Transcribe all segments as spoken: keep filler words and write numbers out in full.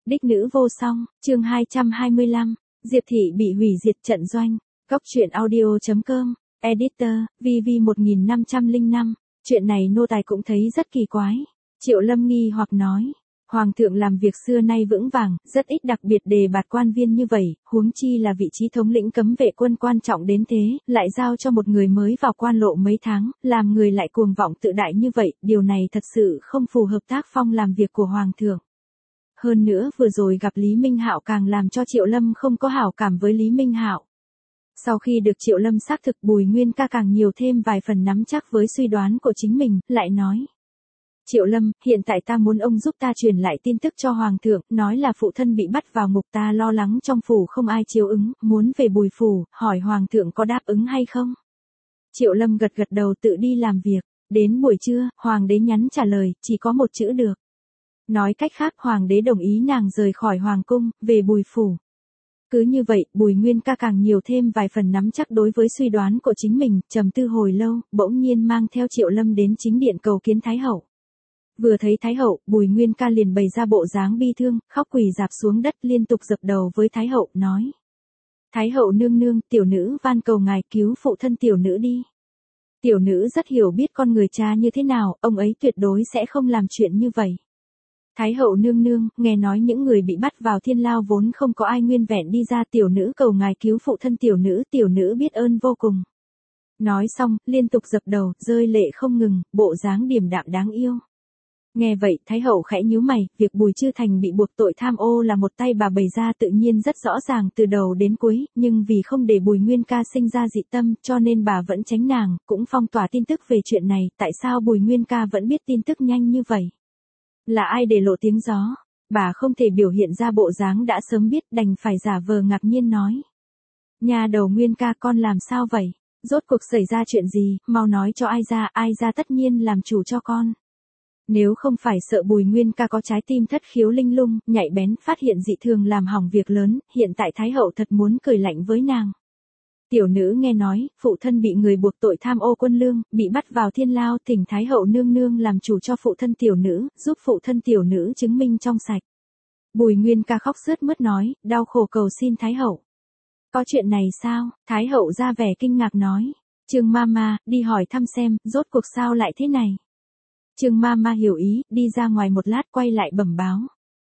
Đích nữ vô song, chương hai trăm hai mươi lăm, Diệp Thị bị hủy diệt trận doanh. Góc truyện audio.com, Editor, vê vê một nghìn năm trăm lẻ năm, chuyện này nô tài cũng thấy rất kỳ quái. Triệu Lâm nghi hoặc nói, Hoàng thượng làm việc xưa nay vững vàng, rất ít đặc biệt đề bạt quan viên như vậy, huống chi là vị trí thống lĩnh cấm vệ quân quan trọng đến thế, lại giao cho một người mới vào quan lộ mấy tháng, làm người lại cuồng vọng tự đại như vậy, điều này thật sự không phù hợp tác phong làm việc của Hoàng thượng. Hơn nữa vừa rồi gặp Lý Minh Hạo càng làm cho Triệu Lâm không có hảo cảm với Lý Minh Hạo. Sau khi được Triệu Lâm xác thực, Bùi Nguyên ca càng nhiều thêm vài phần nắm chắc với suy đoán của chính mình, lại nói. Triệu Lâm, hiện tại ta muốn ông giúp ta truyền lại tin tức cho Hoàng thượng, nói là phụ thân bị bắt vào ngục, ta lo lắng trong phủ không ai chiếu ứng, muốn về Bùi phủ, hỏi Hoàng thượng có đáp ứng hay không. Triệu Lâm gật gật đầu tự đi làm việc, đến buổi trưa, Hoàng đế nhắn trả lời, chỉ có một chữ được. Nói cách khác Hoàng đế đồng ý nàng rời khỏi Hoàng cung, về Bùi phủ. Cứ như vậy, Bùi Nguyên ca càng nhiều thêm vài phần nắm chắc đối với suy đoán của chính mình, trầm tư hồi lâu, bỗng nhiên mang theo Triệu Lâm đến chính điện cầu kiến Thái hậu. Vừa thấy Thái hậu, Bùi Nguyên ca liền bày ra bộ dáng bi thương, khóc quỳ rạp xuống đất liên tục dập đầu với Thái hậu, nói. Thái hậu nương nương, tiểu nữ van cầu ngài cứu phụ thân tiểu nữ đi. Tiểu nữ rất hiểu biết con người cha như thế nào, ông ấy tuyệt đối sẽ không làm chuyện như vậy. Thái hậu nương nương, nghe nói những người bị bắt vào thiên lao vốn không có ai nguyên vẹn đi ra, tiểu nữ cầu ngài cứu phụ thân tiểu nữ, tiểu nữ biết ơn vô cùng. Nói xong, liên tục dập đầu, rơi lệ không ngừng, bộ dáng điềm đạm đáng yêu. Nghe vậy, Thái hậu khẽ nhíu mày, việc Bùi Chư Thành bị buộc tội tham ô là một tay bà bày ra tự nhiên rất rõ ràng từ đầu đến cuối, nhưng vì không để Bùi Nguyên ca sinh ra dị tâm, cho nên bà vẫn tránh nàng, cũng phong tỏa tin tức về chuyện này, tại sao Bùi Nguyên ca vẫn biết tin tức nhanh như vậy? Là ai để lộ tiếng gió? Bà không thể biểu hiện ra bộ dáng đã sớm biết, đành phải giả vờ ngạc nhiên nói. Nhà đầu Nguyên ca, con làm sao vậy? Rốt cuộc xảy ra chuyện gì, mau nói cho ai ra, ai ra tất nhiên làm chủ cho con. Nếu không phải sợ Bùi Nguyên ca có trái tim thất khiếu linh lung, nhạy bén, phát hiện dị thường làm hỏng việc lớn, hiện tại Thái hậu thật muốn cười lạnh với nàng. Tiểu nữ nghe nói, phụ thân bị người buộc tội tham ô quân lương, bị bắt vào thiên lao, thỉnh Thái hậu nương nương làm chủ cho phụ thân tiểu nữ, giúp phụ thân tiểu nữ chứng minh trong sạch. Bùi Nguyên ca khóc sướt mướt nói, đau khổ cầu xin Thái hậu. Có chuyện này sao? Thái hậu ra vẻ kinh ngạc nói. Trương Mama, đi hỏi thăm xem, rốt cuộc sao lại thế này. Trương Mama hiểu ý, đi ra ngoài một lát quay lại bẩm báo.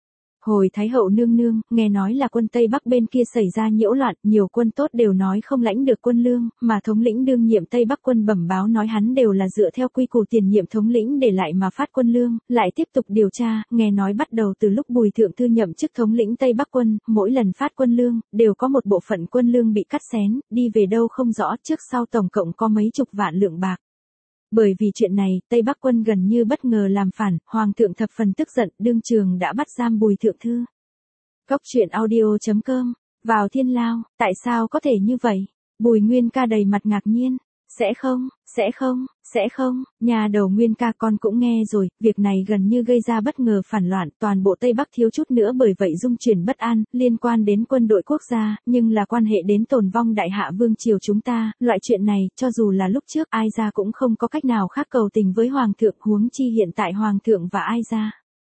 Hồi Thái hậu nương nương, nghe nói là quân Tây Bắc bên kia xảy ra nhiễu loạn, nhiều quân tốt đều nói không lãnh được quân lương, mà thống lĩnh đương nhiệm Tây Bắc quân bẩm báo nói hắn đều là dựa theo quy củ tiền nhiệm thống lĩnh để lại mà phát quân lương, lại tiếp tục điều tra, nghe nói bắt đầu từ lúc Bùi Thượng Thư nhậm chức thống lĩnh Tây Bắc quân, mỗi lần phát quân lương, đều có một bộ phận quân lương bị cắt xén, đi về đâu không rõ, trước sau tổng cộng có mấy chục vạn lượng bạc. Bởi vì chuyện này, Tây Bắc quân gần như bất ngờ làm phản, Hoàng thượng thập phần tức giận, đương trường đã bắt giam Bùi Thượng Thư. Góc truyện audio.com, vào thiên lao, tại sao có thể như vậy? Bùi Nguyên ca đầy mặt ngạc nhiên, sẽ không, sẽ không, sẽ không, nhà đầu Nguyên ca con cũng nghe rồi, việc này gần như gây ra bất ngờ phản loạn, toàn bộ Tây Bắc thiếu chút nữa bởi vậy dung chuyển bất an, liên quan đến quân đội quốc gia, nhưng là quan hệ đến tồn vong đại hạ vương triều chúng ta, loại chuyện này, cho dù là lúc trước ai ra cũng không có cách nào khác cầu tình với Hoàng thượng, huống chi hiện tại Hoàng thượng và ai ra.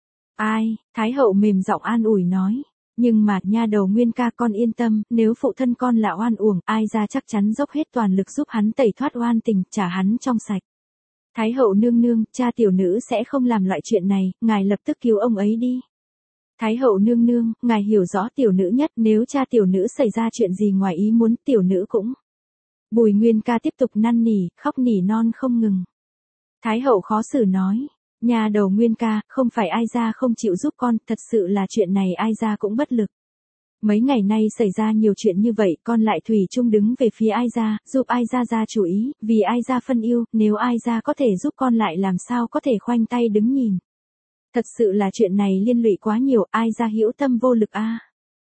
Ai, Thái hậu mềm giọng an ủi nói. Nhưng mà, nha đầu Nguyên ca con yên tâm, nếu phụ thân con là oan uổng, ai ra chắc chắn dốc hết toàn lực giúp hắn tẩy thoát oan tình, trả hắn trong sạch. Thái hậu nương nương, cha tiểu nữ sẽ không làm loại chuyện này, ngài lập tức cứu ông ấy đi. Thái hậu nương nương, ngài hiểu rõ tiểu nữ nhất, nếu cha tiểu nữ xảy ra chuyện gì ngoài ý muốn, tiểu nữ cũng. Bùi Nguyên ca tiếp tục năn nỉ, khóc nỉ non không ngừng. Thái hậu khó xử nói. Nhà đầu Nguyên ca, không phải ai ra không chịu giúp con, thật sự là chuyện này ai ra cũng bất lực. Mấy ngày nay xảy ra nhiều chuyện như vậy, con lại thủy chung đứng về phía ai ra, giúp ai ra ra chủ ý, vì ai ra phân yêu, nếu ai ra có thể giúp con lại làm sao có thể khoanh tay đứng nhìn. Thật sự là chuyện này liên lụy quá nhiều, ai ra hữu tâm vô lực a. À.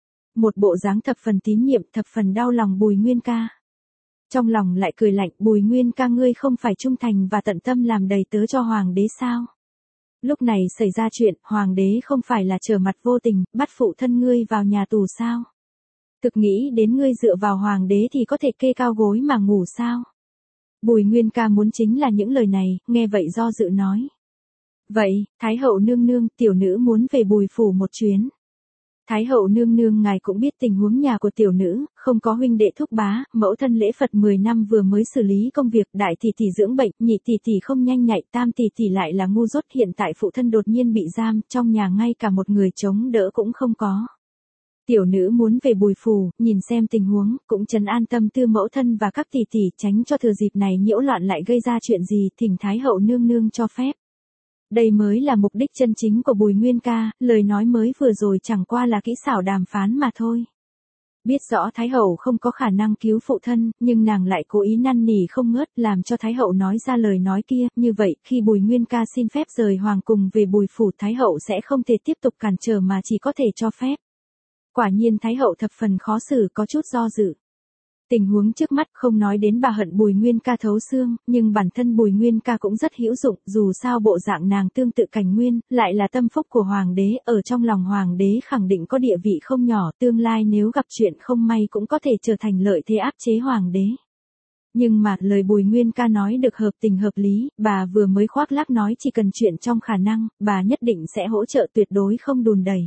Một bộ dáng thập phần tín nhiệm, thập phần đau lòng Bùi Nguyên ca. Trong lòng lại cười lạnh, Bùi Nguyên ca ngươi không phải trung thành và tận tâm làm đầy tớ cho Hoàng đế sao? Lúc này xảy ra chuyện, Hoàng đế không phải là trở mặt vô tình, bắt phụ thân ngươi vào nhà tù sao? Thực nghĩ đến ngươi dựa vào Hoàng đế thì có thể kê cao gối mà ngủ sao? Bùi Nguyên ca muốn chính là những lời này, nghe vậy do dự nói. Vậy, Thái hậu nương nương, tiểu nữ muốn về Bùi phủ một chuyến. Thái hậu nương nương ngài cũng biết tình huống nhà của tiểu nữ, không có huynh đệ thúc bá, mẫu thân lễ Phật mười năm vừa mới xử lý công việc, đại tỷ tỷ dưỡng bệnh, nhị tỷ tỷ không nhanh nhạy, tam tỷ tỷ lại là ngu dốt, hiện tại phụ thân đột nhiên bị giam, trong nhà ngay cả một người chống đỡ cũng không có. Tiểu nữ muốn về Bùi Phủ, nhìn xem tình huống, cũng trấn an tâm tư mẫu thân và các tỷ tỷ, tránh cho thừa dịp này nhiễu loạn lại gây ra chuyện gì, thỉnh Thái hậu nương nương cho phép. Đây mới là mục đích chân chính của Bùi Nguyên ca, lời nói mới vừa rồi chẳng qua là kỹ xảo đàm phán mà thôi. Biết rõ Thái hậu không có khả năng cứu phụ thân, nhưng nàng lại cố ý năn nỉ không ngớt, làm cho Thái hậu nói ra lời nói kia, như vậy, khi Bùi Nguyên ca xin phép rời hoàng cùng về Bùi Phủ, Thái hậu sẽ không thể tiếp tục cản trở mà chỉ có thể cho phép. Quả nhiên Thái hậu thập phần khó xử, có chút do dự. Tình huống trước mắt không nói đến bà hận Bùi Nguyên ca thấu xương, nhưng bản thân Bùi Nguyên ca cũng rất hữu dụng, dù sao bộ dạng nàng tương tự Cảnh Nguyên, lại là tâm phúc của hoàng đế, ở trong lòng hoàng đế khẳng định có địa vị không nhỏ, tương lai nếu gặp chuyện không may cũng có thể trở thành lợi thế áp chế hoàng đế. Nhưng mà, lời Bùi Nguyên ca nói được hợp tình hợp lý, bà vừa mới khoác lác nói chỉ cần chuyện trong khả năng, bà nhất định sẽ hỗ trợ tuyệt đối không đùn đẩy.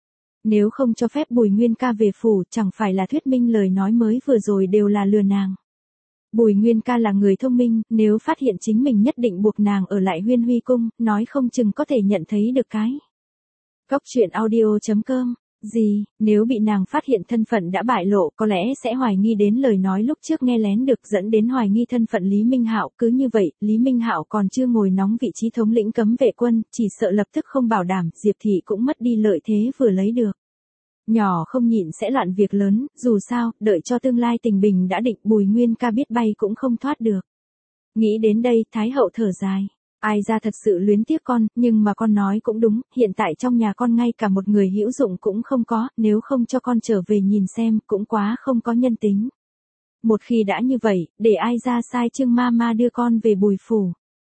Nếu không cho phép Bùi Nguyên ca về phủ, chẳng phải là thuyết minh lời nói mới vừa rồi đều là lừa nàng. Bùi Nguyên ca là người thông minh, nếu phát hiện chính mình nhất định buộc nàng ở lại Huyên Huy cung, nói không chừng có thể nhận thấy được cái. Góc truyện audio chấm com. Gì, nếu bị nàng phát hiện thân phận đã bại lộ, có lẽ sẽ hoài nghi đến lời nói lúc trước nghe lén được, dẫn đến hoài nghi thân phận Lý Minh Hạo. Cứ như vậy, Lý Minh Hạo còn chưa ngồi nóng vị trí thống lĩnh cấm vệ quân, chỉ sợ lập tức không bảo đảm, Diệp thị cũng mất đi lợi thế vừa lấy được. Nhỏ không nhịn sẽ loạn việc lớn, dù sao, đợi cho tương lai tình bình đã định, Bùi Nguyên ca biết bay cũng không thoát được. Nghĩ đến đây, Thái hậu thở dài. Ai ra thật sự luyến tiếc con, nhưng mà con nói cũng đúng, hiện tại trong nhà con ngay cả một người hữu dụng cũng không có, nếu không cho con trở về nhìn xem, cũng quá không có nhân tính. Một khi đã như vậy, để ai ra sai Trương ma ma đưa con về Bùi Phủ.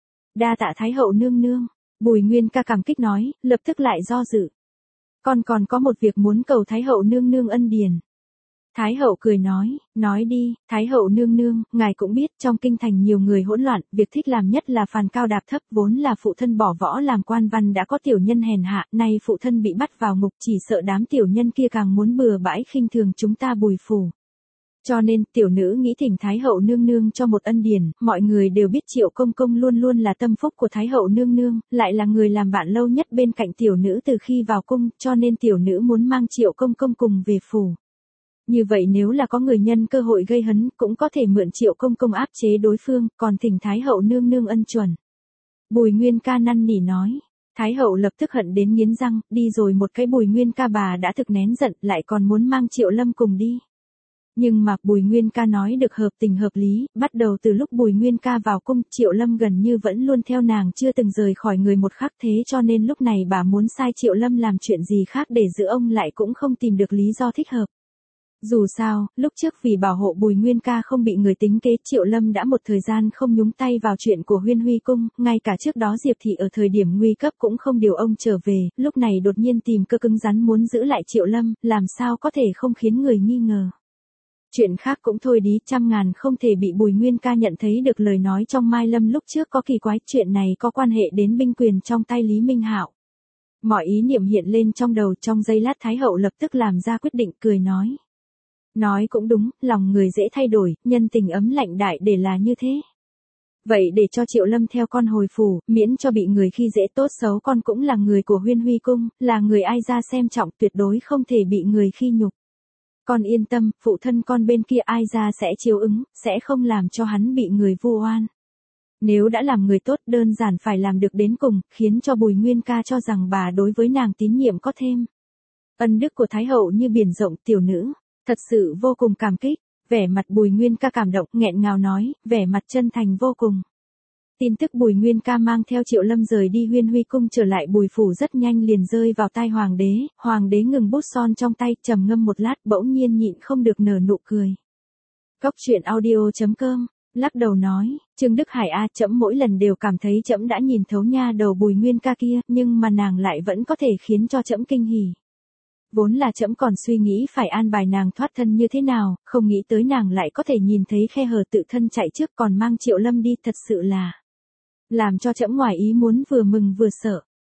Đa tạ Thái hậu nương nương, Bùi Nguyên ca cảm kích nói, lập tức lại do dự. Con còn có một việc muốn cầu Thái hậu nương nương ân điển. Thái hậu cười nói, nói đi, Thái hậu nương nương, ngài cũng biết trong kinh thành nhiều người hỗn loạn, việc thích làm nhất là phàn cao đạp thấp, vốn là phụ thân bỏ võ làm quan văn đã có tiểu nhân hèn hạ, nay phụ thân bị bắt vào ngục, chỉ sợ đám tiểu nhân kia càng muốn bừa bãi khinh thường chúng ta Bùi Phủ. Cho nên, tiểu nữ nghĩ thỉnh Thái hậu nương nương cho một ân điển, mọi người đều biết Triệu công công luôn luôn là tâm phúc của Thái hậu nương nương, lại là người làm bạn lâu nhất bên cạnh tiểu nữ từ khi vào cung, cho nên tiểu nữ muốn mang Triệu công công cùng về phủ. Như vậy nếu là có người nhân cơ hội gây hấn, cũng có thể mượn Triệu công công áp chế đối phương, còn thỉnh Thái hậu nương nương ân chuẩn. Bùi Nguyên ca năn nỉ nói. Thái hậu lập tức hận đến nghiến răng, đi rồi một cái Bùi Nguyên ca bà đã thực nén giận, lại còn muốn mang Triệu Lâm cùng đi. Nhưng mà Bùi Nguyên ca nói được hợp tình hợp lý, bắt đầu từ lúc Bùi Nguyên ca vào cung, Triệu Lâm gần như vẫn luôn theo nàng, chưa từng rời khỏi người một khắc, thế cho nên lúc này bà muốn sai Triệu Lâm làm chuyện gì khác để giữ ông lại cũng không tìm được lý do thích hợp. Dù sao, lúc trước vì bảo hộ Bùi Nguyên ca không bị người tính kế, Triệu Lâm đã một thời gian không nhúng tay vào chuyện của Huyên Huy cung, ngay cả trước đó Diệp thị ở thời điểm nguy cấp cũng không điều ông trở về, lúc này đột nhiên tìm cơ cứng rắn muốn giữ lại Triệu Lâm, làm sao có thể không khiến người nghi ngờ. Chuyện khác cũng thôi đi, trăm ngàn không thể bị Bùi Nguyên ca nhận thấy được lời nói trong Mai Lâm lúc trước có kỳ quái, chuyện này có quan hệ đến binh quyền trong tay Lý Minh Hạo. Mọi ý niệm hiện lên trong đầu, trong giây lát Thái hậu lập tức làm ra quyết định, cười nói. Nói cũng đúng, lòng người dễ thay đổi, nhân tình ấm lạnh đại để là như thế. Vậy để cho Triệu Lâm theo con hồi phủ, miễn cho bị người khi dễ, tốt xấu con cũng là người của Huyên Huy cung, là người ai ra xem trọng, tuyệt đối không thể bị người khi nhục. Con yên tâm, phụ thân con bên kia ai ra sẽ chiếu ứng, sẽ không làm cho hắn bị người vu oan. Nếu đã làm người tốt, đơn giản phải làm được đến cùng, khiến cho Bùi Nguyên ca cho rằng bà đối với nàng tín nhiệm có thêm. Ân đức của Thái hậu như biển rộng, tiểu nữ thật sự vô cùng cảm kích. Vẻ mặt Bùi Nguyên ca cảm động, nghẹn ngào nói, vẻ mặt chân thành vô cùng. Tin tức Bùi Nguyên ca mang theo Triệu Lâm rời đi Huyên Huy cung trở lại Bùi Phủ rất nhanh liền rơi vào tai hoàng đế, hoàng đế ngừng bút son trong tay, trầm ngâm một lát, bỗng nhiên nhịn không được nở nụ cười. Góc truyện audio chấm com, lắc đầu nói, Trương Đức Hải a, trẫm mỗi lần đều cảm thấy trẫm đã nhìn thấu nha đầu Bùi Nguyên ca kia, nhưng mà nàng lại vẫn có thể khiến cho trẫm kinh hỉ. Vốn là trẫm còn suy nghĩ phải an bài nàng thoát thân như thế nào, không nghĩ tới nàng lại có thể nhìn thấy khe hở tự thân chạy trước còn mang Triệu Lâm đi, thật sự là làm cho trẫm ngoài ý muốn, vừa mừng vừa sợ.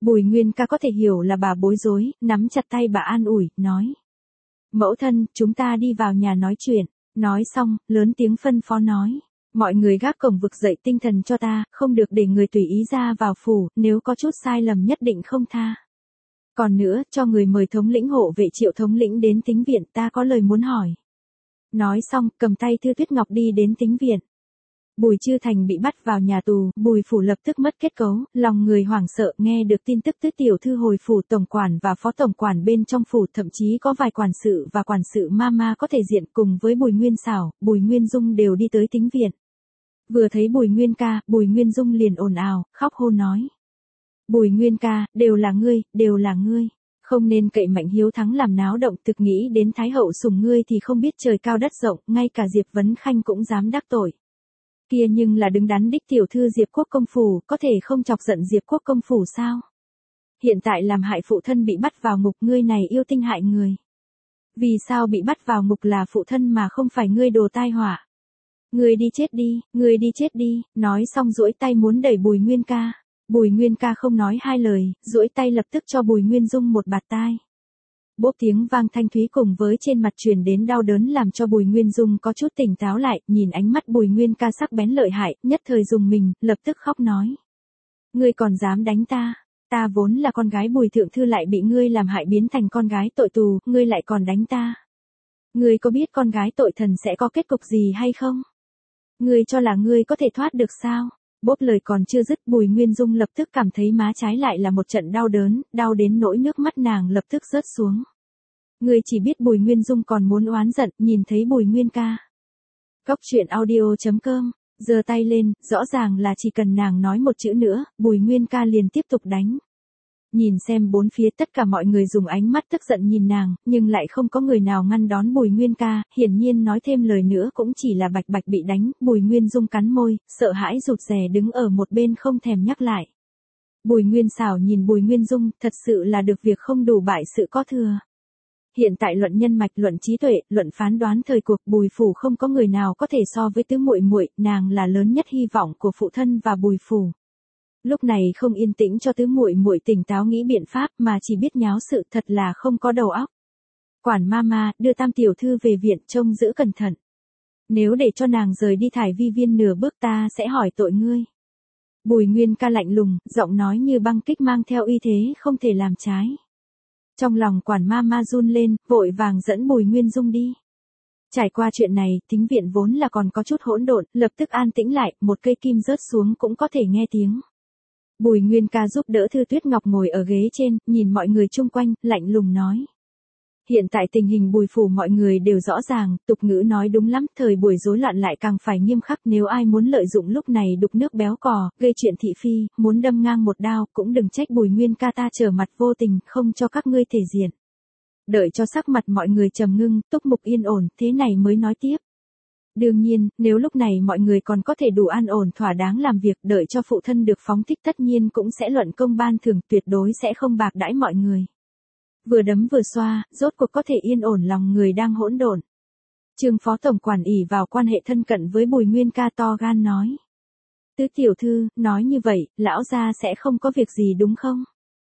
Bùi Nguyên ca có thể hiểu là bà bối rối, nắm chặt tay bà an ủi, nói. Mẫu thân, chúng ta đi vào nhà nói chuyện. Nói xong, lớn tiếng phân phó nói. Mọi người gác cổng vực dậy tinh thần cho ta, không được để người tùy ý ra vào phủ, nếu có chút sai lầm nhất định không tha. Còn nữa, cho người mời thống lĩnh hộ vệ Triệu thống lĩnh đến Tính viện, ta có lời muốn hỏi. Nói xong, cầm tay Thư Tuyết Ngọc đi đến Tính viện. Bùi Chư Thành bị bắt vào nhà tù, Bùi phủ lập tức mất kết cấu, lòng người hoảng sợ nghe được tin tức Tứ tiểu thư hồi phủ tổng quản và phó tổng quản bên trong phủ, thậm chí có vài quản sự và quản sự mama có thể diện cùng với Bùi Nguyên Xảo, Bùi Nguyên Dung đều đi tới Tính viện. Vừa thấy Bùi Nguyên ca, Bùi Nguyên Dung liền ồn ào, khóc hô nói. Bùi Nguyên ca, đều là ngươi, đều là ngươi. Không nên cậy mạnh hiếu thắng làm náo động, thực nghĩ đến Thái hậu sủng ngươi thì không biết trời cao đất rộng, ngay cả Diệp Vấn Khanh cũng dám đắc tội. Kia nhưng là đứng đắn đích tiểu thư Diệp Quốc công phủ, có thể không chọc giận Diệp Quốc công phủ sao? Hiện tại làm hại phụ thân bị bắt vào ngục, ngươi này yêu tinh hại người. Vì sao bị bắt vào ngục là phụ thân mà không phải ngươi đồ tai họa? Ngươi đi chết đi, ngươi đi chết đi, nói xong duỗi tay muốn đẩy Bùi Nguyên ca. Bùi Nguyên ca không nói hai lời, duỗi tay lập tức cho Bùi Nguyên Dung một bạt tai. Bốp tiếng vang thanh thúy cùng với trên mặt truyền đến đau đớn làm cho Bùi Nguyên Dung có chút tỉnh táo lại, nhìn ánh mắt Bùi Nguyên ca sắc bén lợi hại, nhất thời dùng mình, lập tức khóc nói. Ngươi còn dám đánh ta, ta vốn là con gái Bùi thượng thư lại bị ngươi làm hại biến thành con gái tội tù, ngươi lại còn đánh ta. Ngươi có biết con gái tội thần sẽ có kết cục gì hay không? Ngươi cho là ngươi có thể thoát được sao? Bốp lời còn chưa dứt, Bùi Nguyên Dung lập tức cảm thấy má trái lại là một trận đau đớn, đau đến nỗi nước mắt nàng lập tức rớt xuống. Người chỉ biết Bùi Nguyên Dung còn muốn oán giận, nhìn thấy Bùi Nguyên ca. Góc truyện audio chấm com, giơ tay lên, rõ ràng là chỉ cần nàng nói một chữ nữa, Bùi Nguyên ca liền tiếp tục đánh. Nhìn xem bốn phía tất cả mọi người dùng ánh mắt tức giận nhìn nàng, nhưng lại không có người nào ngăn đón Bùi Nguyên ca, hiển nhiên nói thêm lời nữa cũng chỉ là bạch bạch bị đánh, Bùi Nguyên Dung cắn môi, sợ hãi rụt rè đứng ở một bên không thèm nhắc lại. Bùi Nguyên Xảo nhìn Bùi Nguyên Dung, thật sự là được việc không đủ bại sự có thừa. Hiện tại luận nhân mạch, luận trí tuệ, luận phán đoán thời cuộc, Bùi phủ không có người nào có thể so với tứ muội muội, nàng là lớn nhất hy vọng của phụ thân và Bùi phủ. Lúc này không yên tĩnh cho tứ muội muội tỉnh táo nghĩ biện pháp mà chỉ biết nháo sự, thật là không có đầu óc. Quản mama, đưa Tam tiểu thư về viện trông giữ cẩn thận. Nếu để cho nàng rời đi Thải Vi viên nửa bước ta sẽ hỏi tội ngươi. Bùi Nguyên ca lạnh lùng, giọng nói như băng kích mang theo uy thế không thể làm trái. Trong lòng quản mama run lên, vội vàng dẫn Bùi Nguyên Dung đi. Trải qua chuyện này, Tính viện vốn là còn có chút hỗn độn, lập tức an tĩnh lại, một cây kim rớt xuống cũng có thể nghe tiếng. Bùi Nguyên ca giúp đỡ Thư Tuyết Ngọc ngồi ở ghế trên, nhìn mọi người chung quanh, lạnh lùng nói. Hiện tại tình hình Bùi phủ mọi người đều rõ ràng, tục ngữ nói đúng lắm, thời buổi rối loạn lại càng phải nghiêm khắc, nếu ai muốn lợi dụng lúc này đục nước béo cò, gây chuyện thị phi, muốn đâm ngang một đao, cũng đừng trách Bùi Nguyên ca ta trở mặt vô tình, không cho các ngươi thể diện. Đợi cho sắc mặt mọi người trầm ngưng, túc mục yên ổn, thế này mới nói tiếp. Đương nhiên, nếu lúc này mọi người còn có thể đủ an ổn thỏa đáng làm việc, đợi cho phụ thân được phóng thích tất nhiên cũng sẽ luận công ban thưởng, tuyệt đối sẽ không bạc đãi mọi người. Vừa đấm vừa xoa, rốt cuộc có thể yên ổn lòng người đang hỗn độn. Trương phó tổng quản ỷ vào quan hệ thân cận với Bùi Nguyên ca to gan nói. Tứ tiểu thư, nói như vậy, lão gia sẽ không có việc gì đúng không?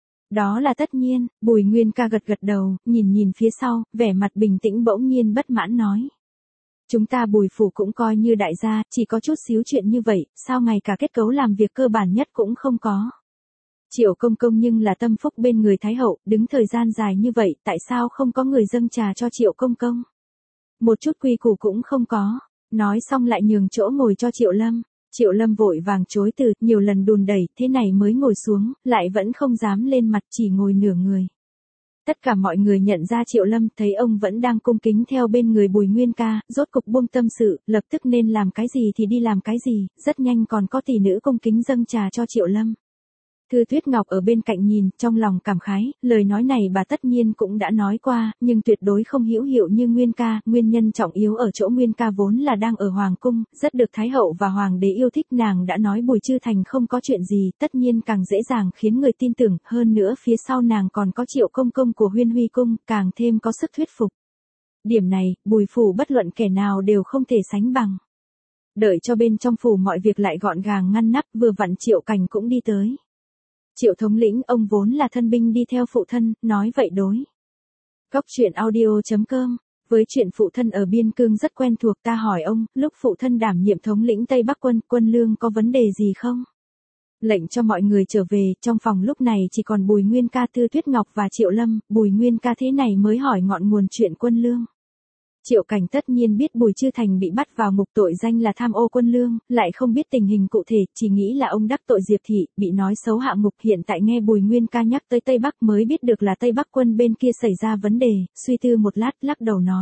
Đó là tất nhiên, Bùi Nguyên ca gật gật đầu, nhìn nhìn phía sau, vẻ mặt bình tĩnh bỗng nhiên bất mãn nói. Chúng ta Bùi phủ cũng coi như đại gia, chỉ có chút xíu chuyện như vậy, sao ngay cả kết cấu làm việc cơ bản nhất cũng không có. Triệu công công nhưng là tâm phúc bên người Thái hậu, đứng thời gian dài như vậy, tại sao không có người dâng trà cho Triệu công công? Một chút quy củ cũng không có, nói xong lại nhường chỗ ngồi cho Triệu Lâm. Triệu Lâm vội vàng chối từ, nhiều lần đùn đẩy, thế này mới ngồi xuống, lại vẫn không dám lên mặt, chỉ ngồi nửa người. Tất cả mọi người nhận ra Triệu Lâm, thấy ông vẫn đang cung kính theo bên người Bùi Nguyên ca, rốt cục buông tâm sự, lập tức nên làm cái gì thì đi làm cái gì, rất nhanh còn có tỷ nữ cung kính dâng trà cho Triệu Lâm. Thư Tuyết Ngọc ở bên cạnh nhìn, trong lòng cảm khái, lời nói này bà tất nhiên cũng đã nói qua, nhưng tuyệt đối không hữu hiệu như Nguyên ca, nguyên nhân trọng yếu ở chỗ Nguyên ca vốn là đang ở Hoàng cung, rất được Thái hậu và Hoàng đế yêu thích, nàng đã nói Bùi Chư Thành không có chuyện gì, tất nhiên càng dễ dàng khiến người tin tưởng, hơn nữa phía sau nàng còn có Triệu công công của Huyên Huy cung, càng thêm có sức thuyết phục. Điểm này, Bùi phủ bất luận kẻ nào đều không thể sánh bằng. Đợi cho bên trong phủ mọi việc lại gọn gàng ngăn nắp, vừa vặn Triệu Cảnh cũng đi tới. Triệu thống lĩnh, ông vốn là thân binh đi theo phụ thân, nói vậy đối. Góc truyện audio.com. Với chuyện phụ thân ở biên cương rất quen thuộc, ta hỏi ông, lúc phụ thân đảm nhiệm thống lĩnh Tây Bắc quân, quân lương có vấn đề gì không? Lệnh cho mọi người trở về, trong phòng lúc này chỉ còn Bùi Nguyên Ca, Tư Tuyết Ngọc và Triệu Lâm. Bùi Nguyên Ca thế này mới hỏi ngọn nguồn chuyện quân lương. Triệu Cảnh tất nhiên biết Bùi Chư Thành bị bắt vào ngục tội danh là tham ô quân lương, lại không biết tình hình cụ thể, chỉ nghĩ là ông đắc tội Diệp Thị, bị nói xấu hạ ngục. Hiện tại nghe Bùi Nguyên Ca nhắc tới Tây Bắc mới biết được là Tây Bắc quân bên kia xảy ra vấn đề, suy tư một lát lắc đầu nói.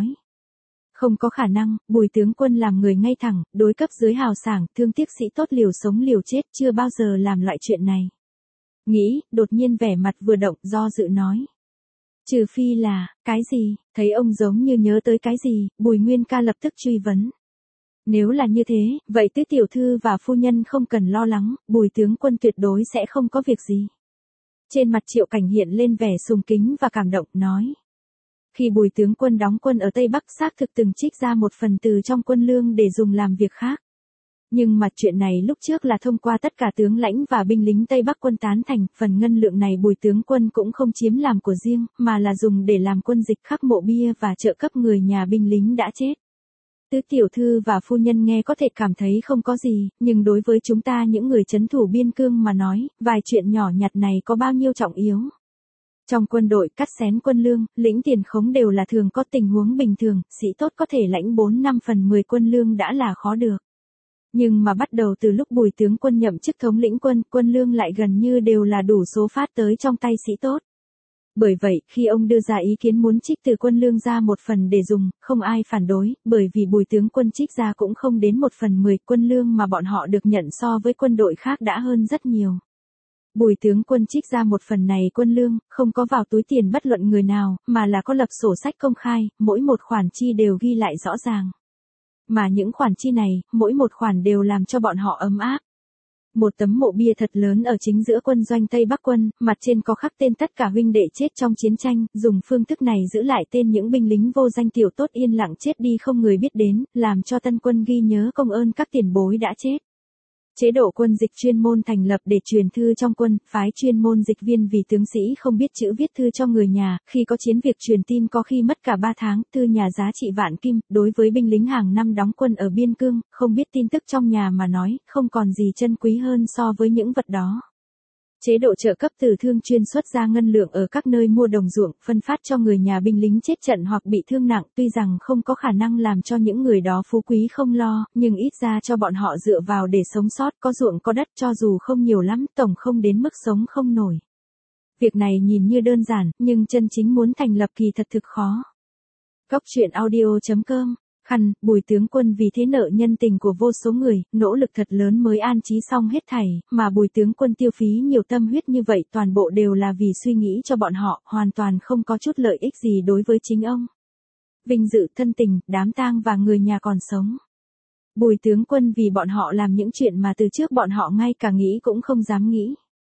Không có khả năng, Bùi tướng quân làm người ngay thẳng, đối cấp dưới hào sảng, thương tiếc sĩ tốt liều sống liều chết, chưa bao giờ làm loại chuyện này. Nghĩ, đột nhiên vẻ mặt vừa động, do dự nói. Trừ phi là, cái gì, thấy ông giống như nhớ tới cái gì, Bùi Nguyên Ca lập tức truy vấn. Nếu là như thế, vậy tứ tiểu thư và phu nhân không cần lo lắng, Bùi tướng quân tuyệt đối sẽ không có việc gì. Trên mặt Triệu Cảnh hiện lên vẻ sùng kính và cảm động, nói. Khi Bùi tướng quân đóng quân ở Tây Bắc xác thực từng trích ra một phần từ trong quân lương để dùng làm việc khác. Nhưng mà chuyện này lúc trước là thông qua tất cả tướng lãnh và binh lính Tây Bắc quân tán thành, phần ngân lượng này Bùi tướng quân cũng không chiếm làm của riêng, mà là dùng để làm quân dịch khắc mộ bia và trợ cấp người nhà binh lính đã chết. Tứ tiểu thư và phu nhân nghe có thể cảm thấy không có gì, nhưng đối với chúng ta những người trấn thủ biên cương mà nói, vài chuyện nhỏ nhặt này có bao nhiêu trọng yếu. Trong quân đội, cắt xén quân lương, lĩnh tiền khống đều là thường có tình huống bình thường, sĩ tốt có thể lãnh bốn năm phần mười quân lương đã là khó được. Nhưng mà bắt đầu từ lúc Bùi tướng quân nhậm chức thống lĩnh quân, quân lương lại gần như đều là đủ số phát tới trong tay sĩ tốt. Bởi vậy, khi ông đưa ra ý kiến muốn trích từ quân lương ra một phần để dùng, không ai phản đối, bởi vì Bùi tướng quân trích ra cũng không đến một phần mười quân lương mà bọn họ được nhận so với quân đội khác đã hơn rất nhiều. Bùi tướng quân trích ra một phần này quân lương, không có vào túi tiền bất luận người nào, mà là có lập sổ sách công khai, mỗi một khoản chi đều ghi lại rõ ràng. Mà những khoản chi này, mỗi một khoản đều làm cho bọn họ ấm áp. Một tấm mộ bia thật lớn ở chính giữa quân doanh Tây Bắc quân, mặt trên có khắc tên tất cả huynh đệ chết trong chiến tranh, dùng phương thức này giữ lại tên những binh lính vô danh tiểu tốt yên lặng chết đi không người biết đến, làm cho tân quân ghi nhớ công ơn các tiền bối đã chết. Chế độ quân dịch chuyên môn thành lập để truyền thư trong quân, phái chuyên môn dịch viên vì tướng sĩ không biết chữ viết thư cho người nhà, khi có chiến việc truyền tin có khi mất cả ba tháng, thư nhà giá trị vạn kim, đối với binh lính hàng năm đóng quân ở biên cương, không biết tin tức trong nhà mà nói, không còn gì chân quý hơn so với những vật đó. Chế độ trợ cấp từ thương chuyên xuất ra ngân lượng ở các nơi mua đồng ruộng, phân phát cho người nhà binh lính chết trận hoặc bị thương nặng, tuy rằng không có khả năng làm cho những người đó phú quý không lo, nhưng ít ra cho bọn họ dựa vào để sống sót, có ruộng có đất cho dù không nhiều lắm, tổng không đến mức sống không nổi. Việc này nhìn như đơn giản, nhưng chân chính muốn thành lập kỳ thật thực khó. Góc truyện audio.com. Khăn, Bùi tướng quân vì thế nợ nhân tình của vô số người, nỗ lực thật lớn mới an trí xong hết thảy, mà Bùi tướng quân tiêu phí nhiều tâm huyết như vậy toàn bộ đều là vì suy nghĩ cho bọn họ, hoàn toàn không có chút lợi ích gì đối với chính ông. Vinh dự, thân tình, đám tang và người nhà còn sống. Bùi tướng quân vì bọn họ làm những chuyện mà từ trước bọn họ ngay cả nghĩ cũng không dám nghĩ.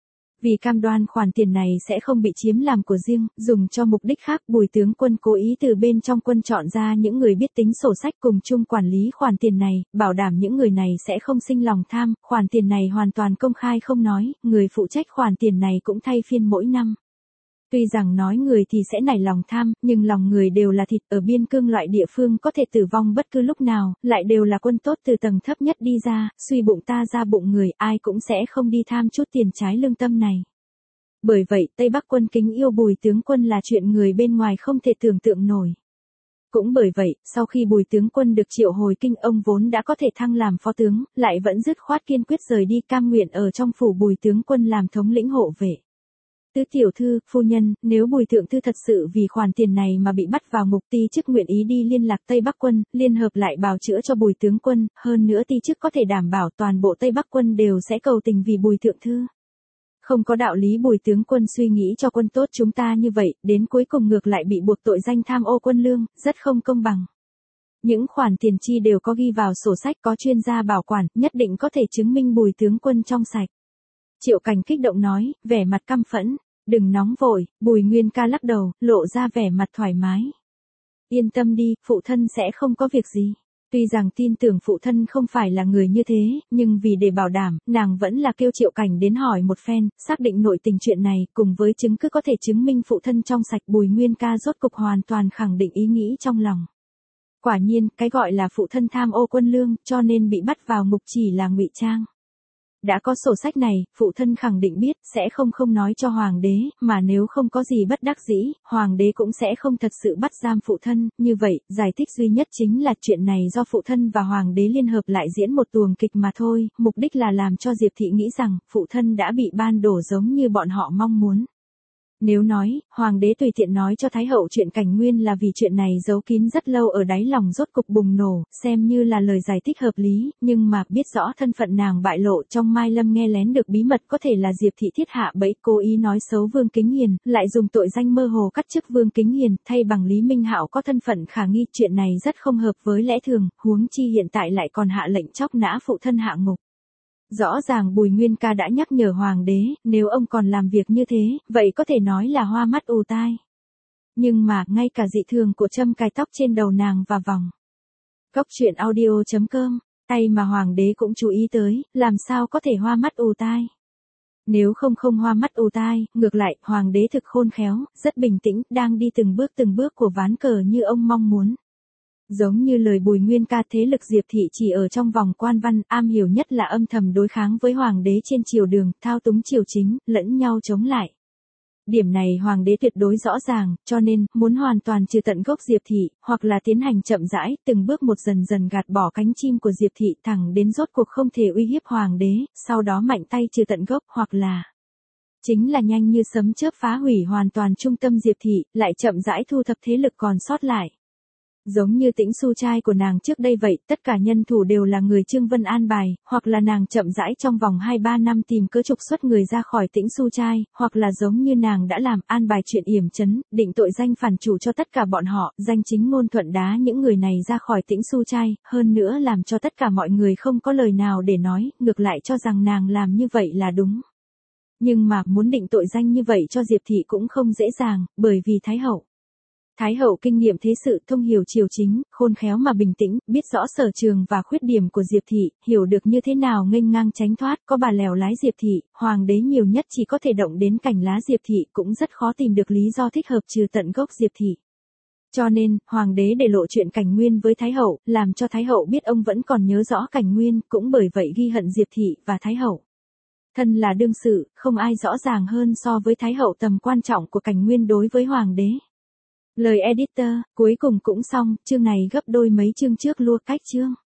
Vì cam đoan khoản tiền này sẽ không bị chiếm làm của riêng, dùng cho mục đích khác, Bùi tướng quân cố ý từ bên trong quân chọn ra những người biết tính sổ sách cùng chung quản lý khoản tiền này, bảo đảm những người này sẽ không sinh lòng tham, khoản tiền này hoàn toàn công khai không nói, người phụ trách khoản tiền này cũng thay phiên mỗi năm. Tuy rằng nói người thì sẽ nảy lòng tham, nhưng lòng người đều là thịt, ở biên cương loại địa phương có thể tử vong bất cứ lúc nào, lại đều là quân tốt từ tầng thấp nhất đi ra, suy bụng ta ra bụng người, ai cũng sẽ không đi tham chút tiền trái lương tâm này. Bởi vậy, Tây Bắc quân kính yêu Bùi tướng quân là chuyện người bên ngoài không thể tưởng tượng nổi. Cũng bởi vậy, sau khi Bùi tướng quân được triệu hồi kinh, ông vốn đã có thể thăng làm phó tướng, lại vẫn dứt khoát kiên quyết rời đi, cam nguyện ở trong phủ Bùi tướng quân làm thống lĩnh hộ vệ. Tứ tiểu thư, phu nhân, nếu Bùi thượng thư thật sự vì khoản tiền này mà bị bắt vào ngục, ti chức nguyện ý đi liên lạc Tây Bắc quân, liên hợp lại bào chữa cho Bùi tướng quân, hơn nữa ti chức có thể đảm bảo toàn bộ Tây Bắc quân đều sẽ cầu tình vì Bùi thượng thư. Không có đạo lý Bùi tướng quân suy nghĩ cho quân tốt chúng ta như vậy, đến cuối cùng ngược lại bị buộc tội danh tham ô quân lương, rất không công bằng. Những khoản tiền chi đều có ghi vào sổ sách, có chuyên gia bảo quản, nhất định có thể chứng minh Bùi tướng quân trong sạch. Triệu Cảnh kích động nói, vẻ mặt căm phẫn. Đừng nóng vội, Bùi Nguyên Ca lắc đầu, lộ ra vẻ mặt thoải mái. Yên tâm đi, phụ thân sẽ không có việc gì. Tuy rằng tin tưởng phụ thân không phải là người như thế, nhưng vì để bảo đảm, nàng vẫn là kêu Triệu Cảnh đến hỏi một phen, xác định nội tình chuyện này, cùng với chứng cứ có thể chứng minh phụ thân trong sạch. Bùi Nguyên Ca rốt cục hoàn toàn khẳng định ý nghĩ trong lòng. Quả nhiên, cái gọi là phụ thân tham ô quân lương, cho nên bị bắt vào ngục chỉ là ngụy trang. Đã có sổ sách này, phụ thân khẳng định biết, sẽ không không nói cho hoàng đế, mà nếu không có gì bất đắc dĩ, hoàng đế cũng sẽ không thật sự bắt giam phụ thân. Như vậy, giải thích duy nhất chính là chuyện này do phụ thân và hoàng đế liên hợp lại diễn một tuồng kịch mà thôi, mục đích là làm cho Diệp Thị nghĩ rằng, phụ thân đã bị ban đổ giống như bọn họ mong muốn. Nếu nói, hoàng đế tùy tiện nói cho Thái hậu chuyện Cảnh Nguyên là vì chuyện này giấu kín rất lâu ở đáy lòng rốt cục bùng nổ, xem như là lời giải thích hợp lý, nhưng mà biết rõ thân phận nàng bại lộ trong Mai Lâm nghe lén được bí mật có thể là Diệp Thị thiết hạ bẫy cố ý nói xấu Vương Kính Hiền, lại dùng tội danh mơ hồ cắt chức Vương Kính Hiền, thay bằng Lý Minh Hạo có thân phận khả nghi, chuyện này rất không hợp với lẽ thường, huống chi hiện tại lại còn hạ lệnh chóc nã phụ thân hạ ngục. Rõ ràng Bùi Nguyên Ca đã nhắc nhở hoàng đế, nếu ông còn làm việc như thế, vậy có thể nói là hoa mắt ù tai. Nhưng mà, ngay cả dị thường của châm cài tóc trên đầu nàng và vòng. Cốc truyện audio chấm com, tay mà hoàng đế cũng chú ý tới, làm sao có thể hoa mắt ù tai. Nếu không không hoa mắt ù tai, ngược lại, hoàng đế thực khôn khéo, rất bình tĩnh, đang đi từng bước từng bước của ván cờ như ông mong muốn. Giống như lời Bùi Nguyên Ca, thế lực Diệp Thị chỉ ở trong vòng quan văn, am hiểu nhất là âm thầm đối kháng với hoàng đế trên triều đường, thao túng triều chính, lẫn nhau chống lại. Điểm này hoàng đế tuyệt đối rõ ràng, cho nên, muốn hoàn toàn trừ tận gốc Diệp Thị, hoặc là tiến hành chậm rãi, từng bước một dần dần gạt bỏ cánh chim của Diệp Thị thẳng đến rốt cuộc không thể uy hiếp hoàng đế, sau đó mạnh tay trừ tận gốc, hoặc là chính là nhanh như sấm chớp phá hủy hoàn toàn trung tâm Diệp Thị, lại chậm rãi thu thập thế lực còn sót lại. Giống như Tĩnh Xu trai của nàng trước đây vậy, tất cả nhân thủ đều là người Trương Vân an bài, hoặc là nàng chậm rãi trong vòng hai ba năm tìm cớ trục xuất người ra khỏi Tĩnh Xu trai, hoặc là giống như nàng đã làm, an bài chuyện yểm trấn, định tội danh phản chủ cho tất cả bọn họ, danh chính ngôn thuận đá những người này ra khỏi Tĩnh Xu trai, hơn nữa làm cho tất cả mọi người không có lời nào để nói, ngược lại cho rằng nàng làm như vậy là đúng. Nhưng mà, muốn định tội danh như vậy cho Diệp Thị cũng không dễ dàng, bởi vì Thái hậu. Thái hậu kinh nghiệm thế sự, thông hiểu triều chính, khôn khéo mà bình tĩnh, biết rõ sở trường và khuyết điểm của Diệp Thị, hiểu được như thế nào nghênh ngang tránh thoát, có bà lèo lái Diệp Thị, hoàng đế nhiều nhất chỉ có thể động đến cành lá Diệp Thị, cũng rất khó tìm được lý do thích hợp trừ tận gốc Diệp Thị. Cho nên, hoàng đế để lộ chuyện Cảnh Nguyên với Thái hậu, làm cho Thái hậu biết ông vẫn còn nhớ rõ Cảnh Nguyên, cũng bởi vậy ghi hận Diệp Thị và Thái hậu. Thân là đương sự, không ai rõ ràng hơn so với Thái hậu tầm quan trọng của Cảnh Nguyên đối với hoàng đế. Lời editor, cuối cùng cũng xong, chương này gấp đôi mấy chương trước lua cách chương.